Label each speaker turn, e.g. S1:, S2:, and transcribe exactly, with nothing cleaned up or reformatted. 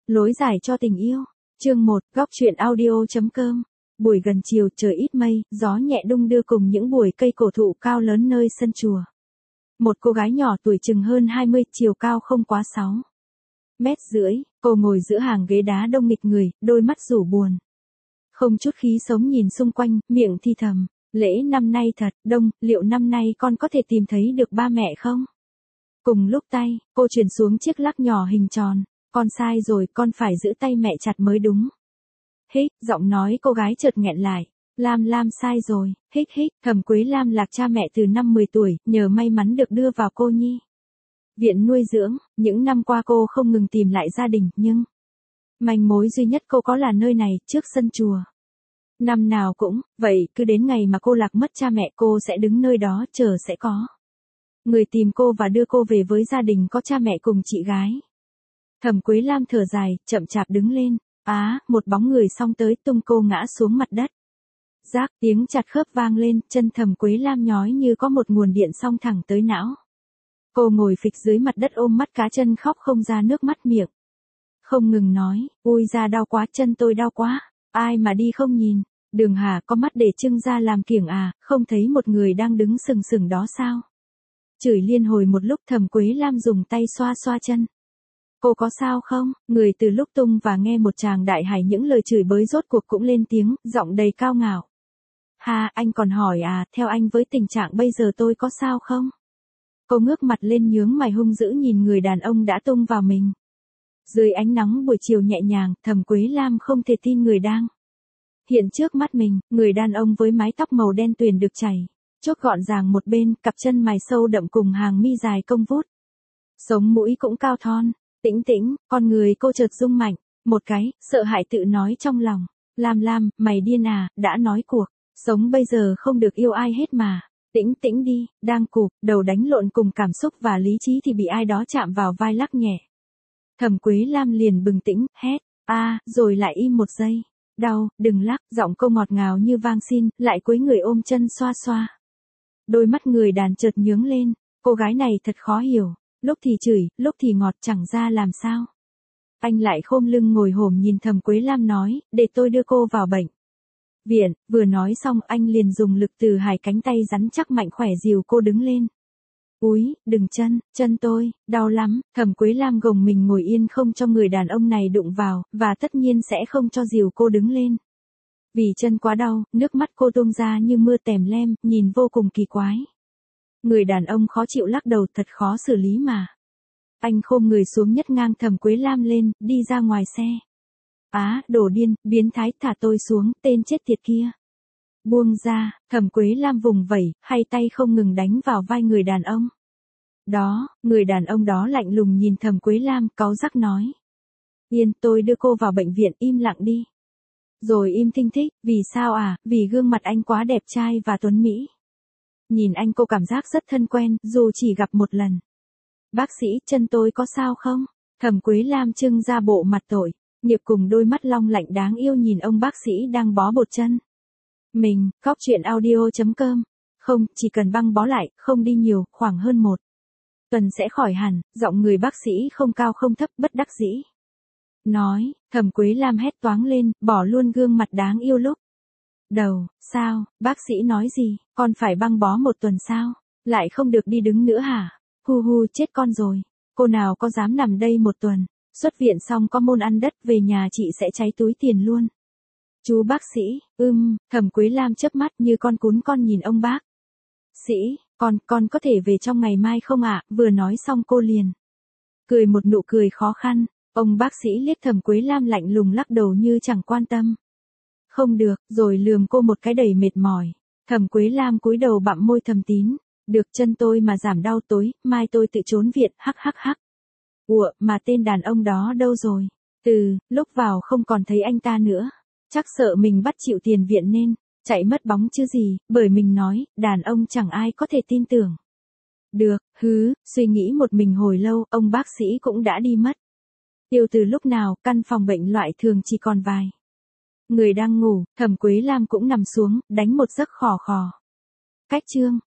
S1: Lối giải cho tình yêu. Chương một, góc truyện audio.com. Buổi gần chiều trời ít mây, gió nhẹ đung đưa cùng những bụi cây cổ thụ cao lớn nơi sân chùa. Một cô gái nhỏ tuổi chừng hơn hai mươi, chiều cao không quá sáu mét rưỡi, cô ngồi giữa hàng ghế đá đông nghịch người, đôi mắt rủ buồn. Không chút khí sống nhìn xung quanh, miệng thì thầm, lễ năm nay thật đông, liệu năm nay con có thể tìm thấy được ba mẹ không? Cùng lúc tay, cô chuyển xuống chiếc lắc nhỏ hình tròn, con sai rồi, con phải giữ tay mẹ chặt mới đúng. Hích, giọng nói cô gái chợt nghẹn lại, Lam Lam sai rồi, hích hích, Thẩm Quế Lam lạc cha mẹ từ năm mười tuổi, nhờ may mắn được đưa vào cô nhi viện nuôi dưỡng, những năm qua cô không ngừng tìm lại gia đình, nhưng manh mối duy nhất cô có là nơi này, trước sân chùa. Năm nào cũng, vậy cứ đến ngày mà cô lạc mất cha mẹ cô sẽ đứng nơi đó chờ sẽ có người tìm cô và đưa cô về với gia đình có cha mẹ cùng chị gái. Thẩm Quế Lam thở dài, chậm chạp đứng lên, á, à, một bóng người xông tới tung cô ngã xuống mặt đất. Rác, tiếng chặt khớp vang lên, chân Thẩm Quế Lam nhói như có một nguồn điện xông thẳng tới não. Cô ngồi phịch dưới mặt đất ôm mắt cá chân khóc không ra nước mắt miệng. Không ngừng nói, ui da đau quá, chân tôi đau quá, ai mà đi không nhìn, Đường Hà có mắt để trưng ra làm kiểng à, không thấy một người đang đứng sừng sừng đó sao? Chửi liên hồi một lúc Thẩm Quế Lam dùng tay xoa xoa chân. Cô có sao không? Người từ lúc tung và nghe một tràng đại hải những lời chửi bới rốt cuộc cũng lên tiếng, giọng đầy cao ngạo. Ha, anh còn hỏi à, theo anh với tình trạng bây giờ tôi có sao không? Cô ngước mặt lên nhướng mày hung dữ nhìn người đàn ông đã tung vào mình. Dưới ánh nắng buổi chiều nhẹ nhàng, Thẩm Quế Lam không thể tin người đang hiện trước mắt mình, người đàn ông với mái tóc màu đen tuyền được chảy chốt gọn gàng một bên, cặp chân mày sâu đậm cùng hàng mi dài cong vút. Sống mũi cũng cao thon. Tĩnh tĩnh, con người cô chợt rung mạnh, một cái, sợ hãi tự nói trong lòng, Lam Lam, mày điên à, đã nói cuộc, sống bây giờ không được yêu ai hết mà, tĩnh tĩnh đi, đang cụp, đầu đánh lộn cùng cảm xúc và lý trí thì bị ai đó chạm vào vai lắc nhẹ. Thẩm Quế Lam liền bừng tỉnh, hét, a, à, rồi lại im một giây, đau, đừng lắc, giọng cô ngọt ngào như vang xin, lại cúi người ôm chân xoa xoa. Đôi mắt người đàn chợt nhướng lên, cô gái này thật khó hiểu. Lúc thì chửi, lúc thì ngọt chẳng ra làm sao. Anh lại khom lưng ngồi hổm nhìn Thẩm Quế Lam nói, để tôi đưa cô vào bệnh viện, vừa nói xong anh liền dùng lực từ hai cánh tay rắn chắc mạnh khỏe dìu cô đứng lên. Úi, đừng chân, chân tôi, đau lắm, Thẩm Quế Lam gồng mình ngồi yên không cho người đàn ông này đụng vào, và tất nhiên sẽ không cho dìu cô đứng lên. Vì chân quá đau, nước mắt cô tuôn ra như mưa tèm lem, nhìn vô cùng kỳ quái. Người đàn ông khó chịu lắc đầu, thật khó xử lý mà. Anh khom người xuống nhấc ngang Thẩm Quế Lam lên, đi ra ngoài xe. Á, à, đồ điên, biến thái, thả tôi xuống, tên chết tiệt kia. Buông ra, Thẩm Quế Lam vùng vẩy, hai tay không ngừng đánh vào vai người đàn ông. Đó, người đàn ông đó lạnh lùng nhìn Thẩm Quế Lam, cáu gắt nói. Yên, tôi đưa cô vào bệnh viện, im lặng đi. Rồi im thinh thích, vì sao à, vì gương mặt anh quá đẹp trai và tuấn mỹ. Nhìn anh cô cảm giác rất thân quen, dù chỉ gặp một lần. Bác sĩ, chân tôi có sao không? Thẩm Quế Lam trưng ra bộ mặt tội, nghiệp cùng đôi mắt long lạnh đáng yêu nhìn ông bác sĩ đang bó bột chân. Mình, góc truyện audio.com. Không, chỉ cần băng bó lại, không đi nhiều, khoảng hơn một tuần sẽ khỏi hẳn, giọng người bác sĩ không cao không thấp, bất đắc dĩ. Nói, Thẩm Quế Lam hét toáng lên, bỏ luôn gương mặt đáng yêu lúc đầu, sao, bác sĩ nói gì, con phải băng bó một tuần sao, lại không được đi đứng nữa hả, hu hu chết con rồi, cô nào có dám nằm đây một tuần, xuất viện xong có môn ăn đất về nhà chị sẽ cháy túi tiền luôn. Chú bác sĩ, ưm, Thẩm Quế Lam chớp mắt như con cún con nhìn ông bác sĩ, con, con có thể về trong ngày mai không ạ, vừa nói xong cô liền cười một nụ cười khó khăn, ông bác sĩ liếc Thẩm Quế Lam lạnh lùng lắc đầu như chẳng quan tâm. Không được, rồi lườm cô một cái đầy mệt mỏi. Thẩm Quế Lam cúi đầu bặm môi thầm tín. Được, chân tôi mà giảm đau tối, mai tôi tự trốn viện, hắc hắc hắc. Ủa, mà tên đàn ông đó đâu rồi? Từ, lúc vào không còn thấy anh ta nữa. Chắc sợ mình bắt chịu tiền viện nên, chạy mất bóng chứ gì, bởi mình nói, đàn ông chẳng ai có thể tin tưởng. Được, hứ, suy nghĩ một mình hồi lâu, ông bác sĩ cũng đã đi mất. Tiêu từ lúc nào, căn phòng bệnh loại thường chỉ còn vài người đang ngủ, Thẩm Quế Lam cũng nằm xuống, đánh một giấc khò khò. Cách chương